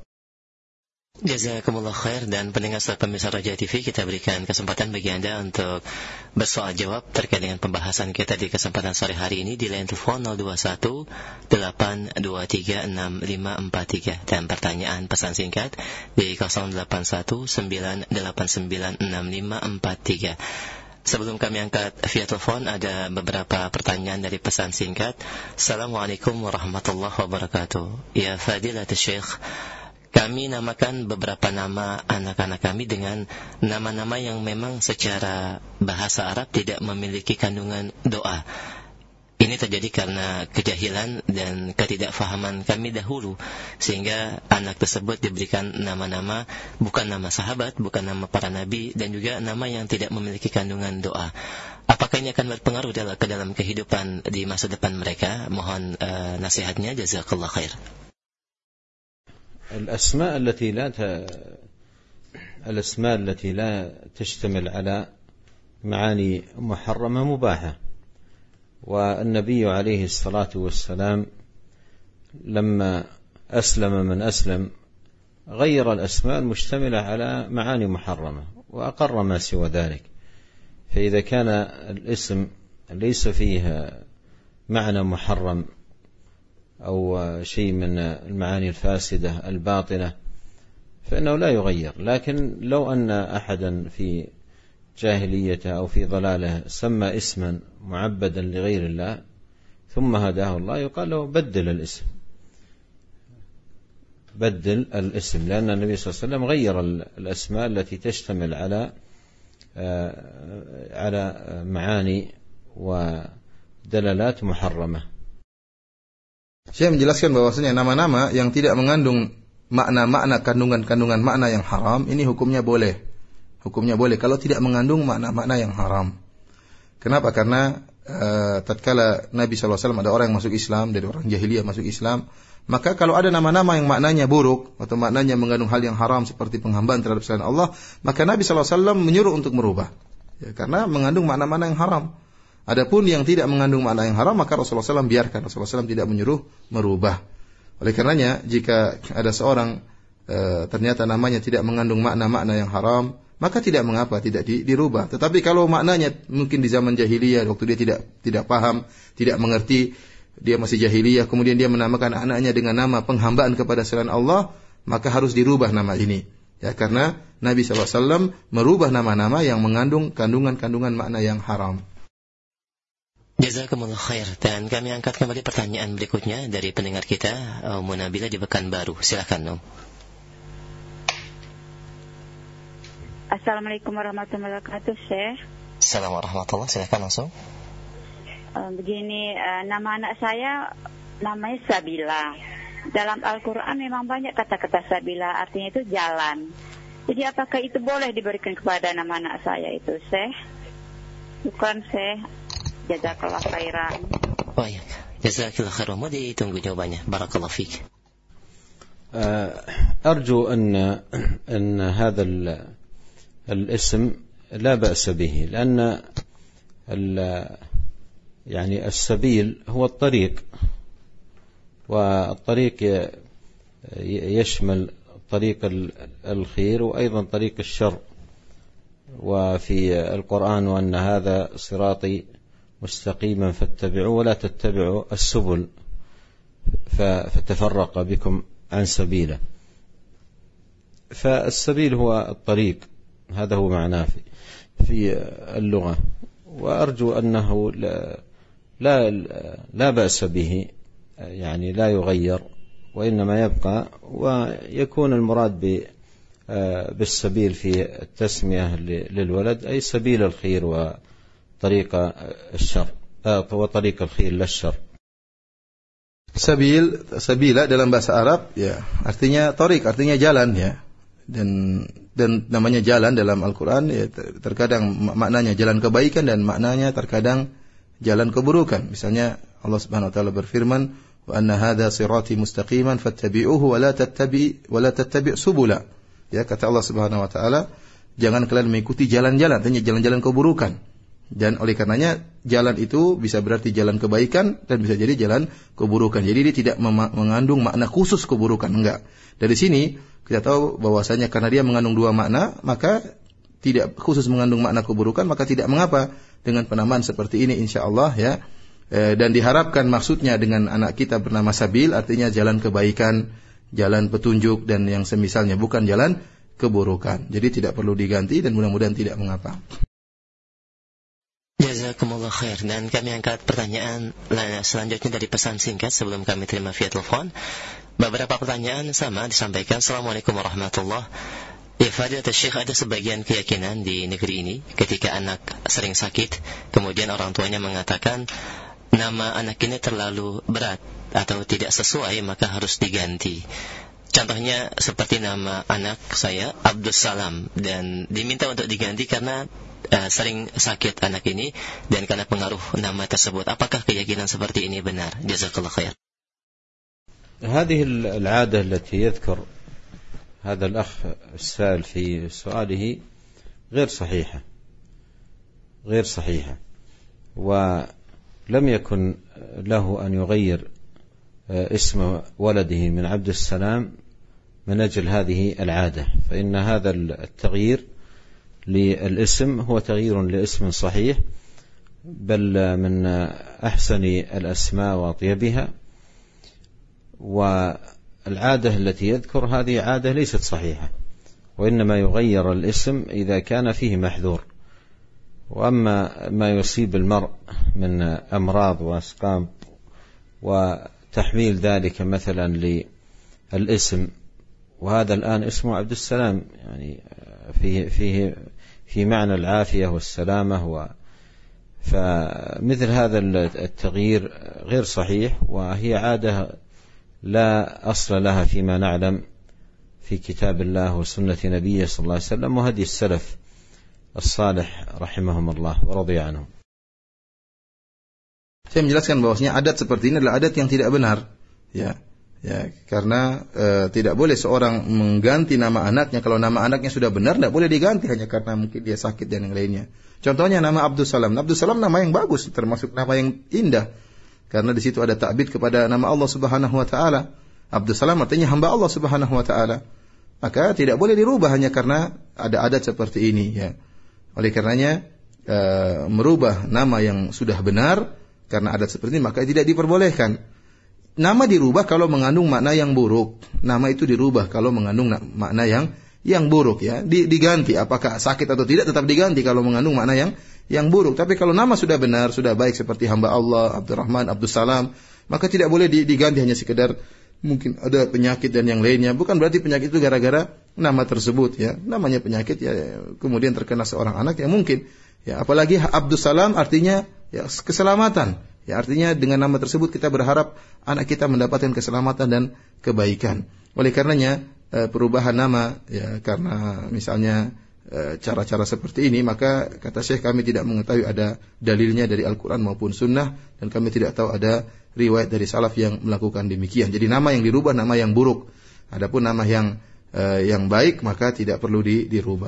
Speaker 3: Jazakumullah khair. Dan pendengar serta pemirsa Raja T V, kita berikan kesempatan bagi Anda untuk bersoal jawab terkait dengan pembahasan kita di kesempatan sore hari ini di line telepon nol dua satu delapan dua tiga enam lima empat tiga dan pertanyaan pesan singkat di nol delapan satu sembilan delapan sembilan enam lima empat tiga. Sebelum kami angkat via telepon, ada beberapa pertanyaan dari pesan singkat. Assalamualaikum warahmatullahi wabarakatuh. Ya Fadilatul Syekh, kami namakan beberapa nama anak-anak kami dengan nama-nama yang memang secara bahasa Arab tidak memiliki kandungan doa. Ini terjadi karena kejahilan dan ketidakfahaman kami dahulu, sehingga anak tersebut diberikan nama-nama bukan nama sahabat, bukan nama para nabi, dan juga nama yang tidak memiliki kandungan doa. Apakah ini akan berpengaruh ke dalam kehidupan di masa depan mereka? Mohon uh, nasihatnya. Jazakallah khair.
Speaker 1: الأسماء التي لا ت... الأسماء التي لا تشتمل على معاني محرمة مباحة، والنبي عليه الصلاة والسلام لما أسلم من أسلم غير الأسماء المشتملة على معاني محرمة وأقر ما سوى ذلك. فإذا كان الاسم ليس فيه معنى محرم أو شيء من المعاني الفاسدة الباطلة فإنه لا يغير. لكن لو أن أحدا في جاهليته أو في ضلاله سمى اسما معبدا لغير الله ثم هداه الله يقال له بدل الاسم، بدل الاسم، لأن النبي صلى الله عليه وسلم غير الأسماء التي تشتمل على على معاني ودلالات محرمة.
Speaker 2: Saya menjelaskan bahwasanya nama-nama yang tidak mengandung makna-makna kandungan-kandungan makna yang haram ini hukumnya boleh. Hukumnya boleh kalau tidak mengandung makna-makna yang haram. Kenapa? Karena uh, tatkala Nabi sallallahu alaihi wasallam ada orang yang masuk Islam, dari orang jahiliyah masuk Islam, maka kalau ada nama-nama yang maknanya buruk atau maknanya mengandung hal yang haram seperti penghambaan terhadap selain Allah, maka Nabi sallallahu alaihi wasallam menyuruh untuk merubah. Ya, karena mengandung makna-makna yang haram. Adapun yang tidak mengandung makna yang haram, maka Rasulullah sallallahu alaihi wasallam biarkan. Rasulullah sallallahu alaihi wasallam tidak menyuruh merubah. Oleh karenanya, jika ada seorang uh, ternyata namanya tidak mengandung makna-makna yang haram, maka tidak mengapa, tidak di, dirubah. Tetapi kalau maknanya mungkin di zaman jahiliyah, waktu dia tidak tidak paham, tidak mengerti, dia masih jahiliyah, kemudian dia menamakan anaknya dengan nama penghambaan kepada selain Allah, maka harus dirubah nama ini. Ya, karena Nabi sallallahu alaihi wasallam merubah nama-nama yang mengandung kandungan-kandungan makna yang haram.
Speaker 3: Jazakumullah khair. Dan kami angkat kembali pertanyaan berikutnya dari pendengar kita, Ummu Nabila di Pekanbaru. Silakan, Om.
Speaker 4: Assalamualaikum warahmatullahi wabarakatuh, Syekh.
Speaker 3: Assalamualaikum warahmatullahi wabarakatuh. Silakan langsung.
Speaker 4: Uh, begini, uh, nama anak saya namanya Sabila. Dalam Al-Quran memang banyak kata-kata Sabila, artinya itu jalan. Jadi apakah itu boleh diberikan kepada nama anak saya itu, Syekh? Bukan, Syekh. Jazakallah khairan.
Speaker 3: Baik, jazakallah khairan. Mau ditunggu jawabannya. Barakallah fiik.
Speaker 1: أرجو أن أن هذا الاسم لا بأس به، لأن يعني السبيل هو الطريق، والطريق يشمل طريق الخير وأيضا طريق الشر. وفي القرآن وأن هذا صراطي مستقيما فاتبعوا ولا تتبعوا السبل فتفرق بكم عن سبيله. فالسبيل هو الطريق، هذا هو معناه في, في اللغة. وأرجو أنه لا, لا, لا بأس به، يعني لا يغير وإنما يبقى، ويكون المراد بالسبيل في التسمية للولد أي سبيل الخير وطريق الشر وطريق الخير للشر.
Speaker 2: Sabil, sabila dalam bahasa Arab ya artinya tariq, artinya jalan ya. Dan dan namanya jalan dalam Al-Qur'an ya terkadang maknanya jalan kebaikan dan maknanya terkadang jalan keburukan. Misalnya Allah Subhanahu wa taala berfirman, "Wa anna hadza sirati mustaqiman fattabi'uhu wa la tattabi' wa la tattabi' subula." Ya, kata Allah Subhanahu wa taala, jangan kalian mengikuti jalan-jalan, artinya jalan-jalan keburukan. Dan oleh karenanya jalan itu bisa berarti jalan kebaikan dan bisa jadi jalan keburukan. Jadi dia tidak mengandung makna khusus keburukan, enggak. Dari sini kita tahu bahwasanya karena dia mengandung dua makna, maka tidak khusus mengandung makna keburukan, maka tidak mengapa dengan penamaan seperti ini insyaallah ya. E, dan diharapkan maksudnya dengan anak kita bernama Sabil artinya jalan kebaikan, jalan petunjuk dan yang semisalnya, bukan jalan keburukan. Jadi tidak perlu diganti dan mudah-mudahan tidak mengapa.
Speaker 3: Jazakumullah khair. Dan kami angkat pertanyaan selanjutnya dari pesan singkat sebelum kami terima via telepon. Beberapa pertanyaan sama disampaikan. Assalamualaikum warahmatullahi wabarakatuh. Ya Fadilatul Syekh, ada sebagian keyakinan di negeri ini ketika anak sering sakit, kemudian orang tuanya mengatakan nama anak ini terlalu berat atau tidak sesuai maka harus diganti. Contohnya seperti nama anak saya Abdus Salam, dan diminta untuk diganti karena uh, sering sakit anak ini dan karena pengaruh nama tersebut. Apakah keyakinan seperti ini benar? Jazakallah khair.
Speaker 1: هذه العادة التي يذكر هذا الأخ السائل في سؤاله غير صحيحة غير صحيحة ولم يكن له أن يغير اسم ولده من عبد السلام من أجل هذه العادة، فإن هذا التغيير للاسم هو تغيير لاسم صحيح، بل من أحسن الأسماء وأطيبها. والعادة التي يذكر هذه عادة ليست صحيحة، وإنما يغير الاسم إذا كان فيه محذور. وأما ما يصيب المرء من أمراض وأسقام وتحميل ذلك مثلا للاسم، وهذا الآن اسمه عبد السلام، يعني فيه, فيه في معنى العافية والسلامة، و فمثل هذا التغيير غير صحيح، وهي عادة لا أصل لها فيما نعلم في كتاب الله وسنة نبيه صلى الله عليه وسلم وهدي السلف الصالح رحمهم الله ورضي عنهم.
Speaker 2: Saya menjelaskan bahwasanya adat seperti ini adalah adat yang tidak benar, ya, ya, karena e, tidak boleh seorang mengganti nama anaknya kalau nama anaknya sudah benar, tidak boleh diganti hanya karena mungkin dia sakit dan yang lainnya. Contohnya nama Abdul Salam. Abdul Salam nama yang bagus, termasuk nama yang indah, karena di situ ada ta'bid kepada nama Allah Subhanahu wa taala. Abdul Salam artinya hamba Allah Subhanahu wa taala. Maka tidak boleh dirubah hanya karena ada adat seperti ini, ya. Oleh karenanya e, merubah nama yang sudah benar karena adat seperti ini maka tidak diperbolehkan. Nama dirubah kalau mengandung makna yang buruk. Nama itu dirubah kalau mengandung makna yang yang buruk, ya. Diganti apakah sakit atau tidak tetap diganti kalau mengandung makna yang yang buruk. Tapi kalau nama sudah benar, sudah baik seperti hamba Allah, Abdurrahman, Abdus Salam, maka tidak boleh diganti hanya sekedar mungkin ada penyakit dan yang lainnya. Bukan berarti penyakit itu gara-gara nama tersebut, ya. Namanya penyakit, ya, kemudian terkena seorang anak, ya mungkin. Ya, apalagi Abdus Salam artinya ya keselamatan. Ya, artinya dengan nama tersebut kita berharap anak kita mendapatkan keselamatan dan kebaikan. Oleh karenanya perubahan nama, ya, karena misalnya cara-cara seperti ini, maka kata Syekh kami tidak mengetahui ada dalilnya dari Al-Quran maupun Sunnah, dan kami tidak tahu ada riwayat dari salaf yang melakukan demikian. Jadi nama yang dirubah nama yang buruk. Adapun nama yang eh, yang baik maka tidak perlu di, dirubah.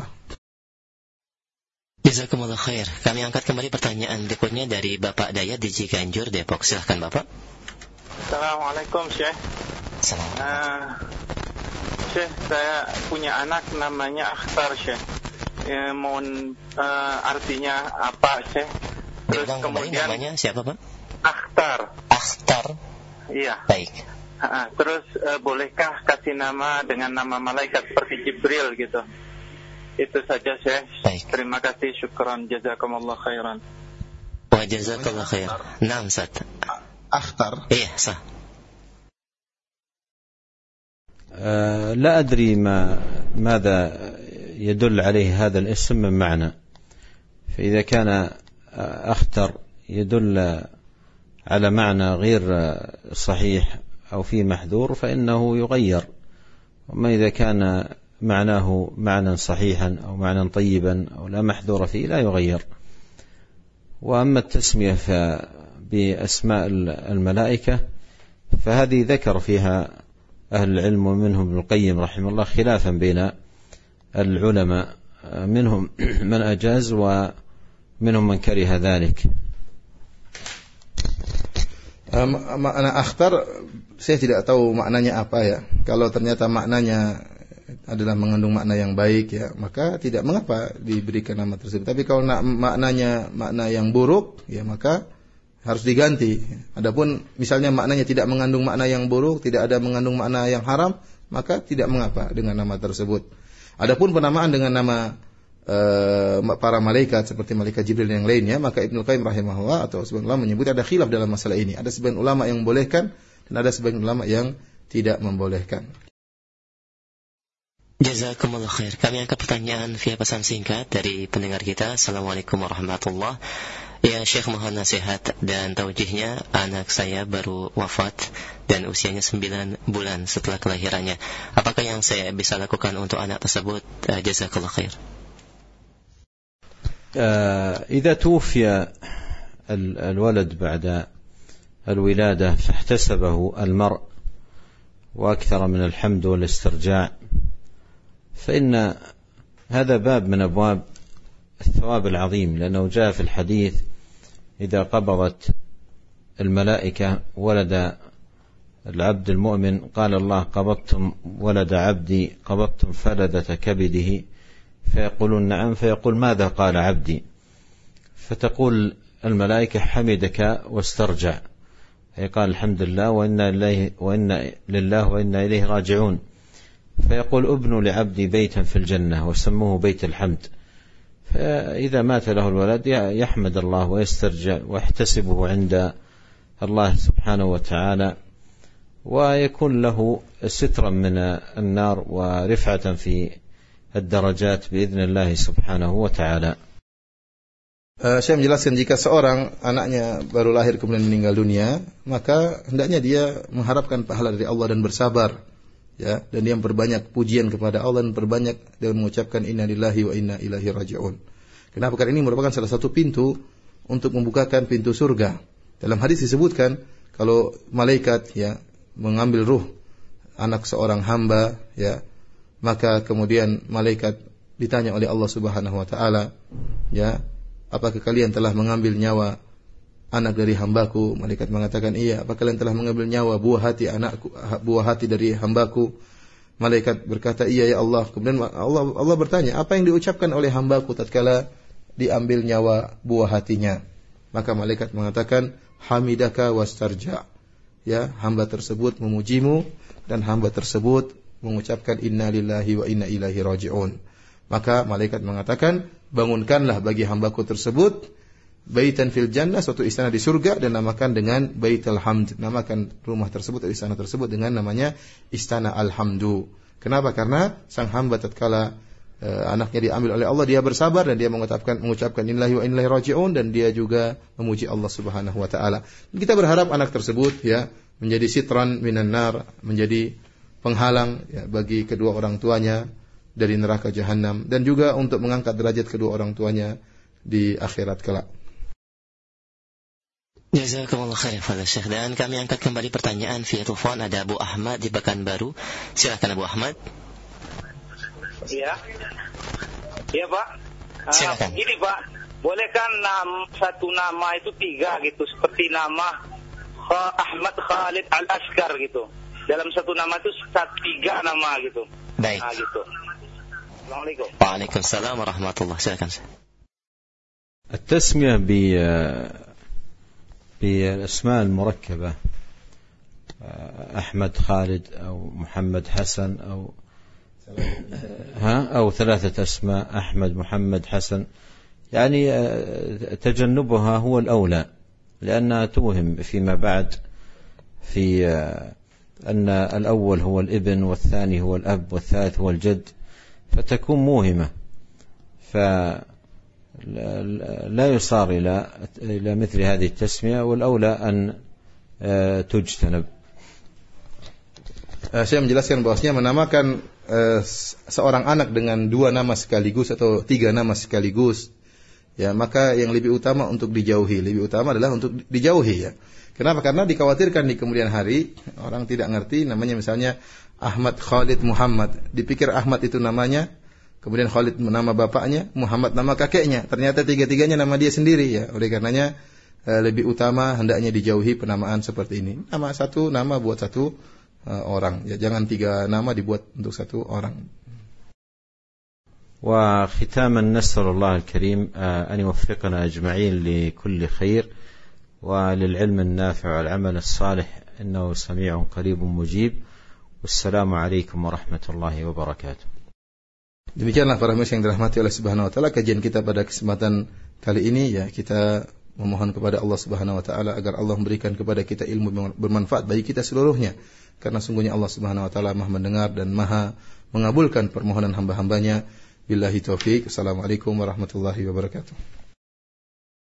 Speaker 3: Jazakumullah khair. Kami angkat kembali pertanyaan berikutnya dari Bapak Dayat di Ciganjur, Depok. Silahkan Bapak.
Speaker 5: Assalamualaikum Syekh.
Speaker 3: Assalamualaikum.
Speaker 5: Uh, Syekh, saya punya anak namanya Akhtar Syekh. Ya, mohon uh, artinya apa Syekh? Terus
Speaker 3: Diulang
Speaker 5: kemudian
Speaker 3: namanya siapa Pak?
Speaker 5: Akhtar.
Speaker 3: Akhtar.
Speaker 5: Iya.
Speaker 3: Baik.
Speaker 5: Uh, terus uh, bolehkah kasih nama dengan nama malaikat seperti Jibril gitu? Itu saja Syekh.
Speaker 3: Baik.
Speaker 5: Terima kasih, syukran, jazakumullah khairan.
Speaker 3: Wa jazakallah khair. Naam Ustaz.
Speaker 2: Akhtar.
Speaker 3: Iya, sah.
Speaker 1: أه لا أدري ما ماذا يدل عليه هذا الاسم من معنى، فإذا كان أخطر يدل على معنى غير صحيح أو فيه محذور فإنه يغير، وما إذا كان معناه معنى صحيحا أو معنى طيبا أو لا محذور فيه لا يغير. وأما التسمية بأسماء الملائكة فهذه ذكر فيها أهل العلم ومنهم ابن القيم رحمه الله خلافا بين العلماء، منهم من أجاز ومنهم من كره ذلك.
Speaker 2: Makna akhtar saya tidak tahu maknanya apa, ya. Kalau ternyata maknanya adalah mengandung makna yang baik, ya, maka tidak mengapa diberikan nama tersebut. Tapi kalau maknanya makna yang buruk, ya maka harus diganti. Adapun misalnya maknanya tidak mengandung makna yang buruk, tidak ada mengandung makna yang haram, maka tidak mengapa dengan nama tersebut. Adapun penamaan dengan nama uh, para malaikat seperti malaikat Jibril yang lainnya, maka Ibnu Qayyim rahimahullah atau sebagian ulama menyebut ada khilaf dalam masalah ini. Ada sebagian ulama yang membolehkan dan ada sebagian ulama yang tidak membolehkan.
Speaker 3: Jazakumullah khair. Kami angkat pertanyaan via pesan singkat dari pendengar kita. Assalamualaikum warahmatullahi wabarakatuh. Ya Syekh, mohon nasihat dan taujihnya. Anak saya baru wafat dan usianya sembilan bulan setelah kelahirannya. Apakah yang saya bisa lakukan untuk anak tersebut? Uh, Jazakallah khair.
Speaker 1: إذا توفي الولد بعد الولادة فاحتسبه المرء وأكثر من الحمد والاسترجاع فإن هذا باب من أبواب الثواب العظيم، لأنه جاء في الحديث إذا قبضت الملائكة ولد العبد المؤمن قال الله قبضتم ولد عبدي قبضتم فلذة كبده فيقولون نعم فيقول ماذا قال عبدي فتقول الملائكة حمدك واسترجع فيقال الحمد لله وإنا لله وإنا لله وإنا إليه راجعون فيقول ابنوا لعبدي بيتا في الجنة وسموه بيت الحمد فإذا مات له الولد يحمد الله ويسترجع ويحتسبه عند الله سبحانه وتعالى ويكون له سترا من النار ورفعة في الدرجات بإذن الله سبحانه وتعالى.
Speaker 2: Uh, saya menjelaskan jika seorang anaknya baru lahir kemudian meninggal dunia, maka hendaknya dia mengharapkan pahala dari Allah dan bersabar, ya, dan dia memperbanyak pujian kepada Allah dan perbanyak dengan mengucapkan inna lillahi wa inna ilaihi raji'un. Kenapa? Karena ini merupakan salah satu pintu untuk membukakan pintu surga. Dalam hadis disebutkan kalau malaikat ya mengambil ruh anak seorang hamba, ya, maka kemudian malaikat ditanya oleh Allah Subhanahu wa taala, ya, apakah kalian telah mengambil nyawa anak dari hambaku? Malaikat mengatakan iya. Apakah kalian telah mengambil nyawa buah hati anakku, buah hati dari hambaku? Malaikat berkata iya ya Allah. Kemudian Allah Allah bertanya, apa yang diucapkan oleh hambaku tatkala diambil nyawa buah hatinya? Maka malaikat mengatakan hamidaka wastarja. Ya, hamba tersebut memujimu dan hamba tersebut mengucapkan inna lillahi wa inna ilaihi raji'un. Maka malaikat mengatakan, bangunkanlah bagi hambaku tersebut baitan fil jannah, suatu istana di surga, dan namakan dengan Baitul Hamd. Namakan rumah tersebut atau istana tersebut dengan namanya Istana Alhamdu. Kenapa? Karena sang hamba tatkala uh, anaknya diambil oleh Allah, dia bersabar dan dia mengucapkan mengucapkan innallahi wa inna ilaihi raji'un, dan dia juga memuji Allah Subhanahu wa taala. Kita berharap anak tersebut ya menjadi sitran minan nar, menjadi penghalang ya, bagi kedua orang tuanya dari neraka jahanam, dan juga untuk mengangkat derajat kedua orang tuanya di akhirat kelak.
Speaker 3: Jazakumullah khairan fadhil Syekh. Dan kami angkat kembali pertanyaan via telepon. Ada Abu Ahmad di Pekanbaru. Silakan Abu Ahmad.
Speaker 6: Iya. Iya Pak.
Speaker 3: Silakan.
Speaker 6: Uh, ini Pak, bolehkan nama, satu nama itu tiga gitu, seperti nama Ahmad Khalid Al-Askar gitu. Dalam satu nama itu tiga nama gitu.
Speaker 3: Baik.
Speaker 6: Nah, gitu. Assalamualaikum.
Speaker 3: Waalaikumsalam warahmatullahi wabarakatuh.
Speaker 1: التسمية بالأسماء المركبة أحمد خالد أو محمد حسن أو ها أو ثلاثة أسماء أحمد محمد حسن يعني تجنبها هو الأولى لأنها توهم فيما بعد في أن الأول هو الابن والثاني هو الأب والثالث هو الجد فتكون موهمة فلا يصار إلى إلى مثل هذه التسمية والأولى أن تجتنب.
Speaker 2: Saya menjelaskan bahwasanya menamakan uh, seorang anak dengan dua nama sekaligus atau tiga nama sekaligus, ya, maka yang lebih utama untuk dijauhi, lebih utama adalah untuk dijauhi, ya. Kenapa? Karena dikhawatirkan di kemudian hari orang tidak ngerti namanya, misalnya Ahmad Khalid Muhammad, dipikir Ahmad itu namanya, kemudian Khalid nama bapaknya, Muhammad nama kakeknya, ternyata tiga-tiganya nama dia sendiri, ya. Oleh karenanya uh, lebih utama hendaknya dijauhi penamaan seperti ini. Nama satu nama buat satu orang, ya, jangan tiga nama dibuat untuk satu orang.
Speaker 1: وختاما نسأل الله الكريم أن يوفقنا أجمعين لكل خير وللعلم النافع والعمل الصالح إنه سميع قريب مجيب والسلام عليكم ورحمة الله وبركاته.
Speaker 2: Demikianlah para pemirsa yang dirahmati oleh Subhanahu wa taala, kajian kita pada kesempatan kali ini, ya, kita memohon kepada Allah Subhanahu wa taala agar Allah memberikan kepada kita ilmu bermanfaat bagi kita seluruhnya. Karena sungguhnya Allah Subhanahu wa taala Maha mendengar dan Maha mengabulkan permohonan hamba-hambanya. Billahi taufik. Assalamualaikum warahmatullahi wabarakatuh.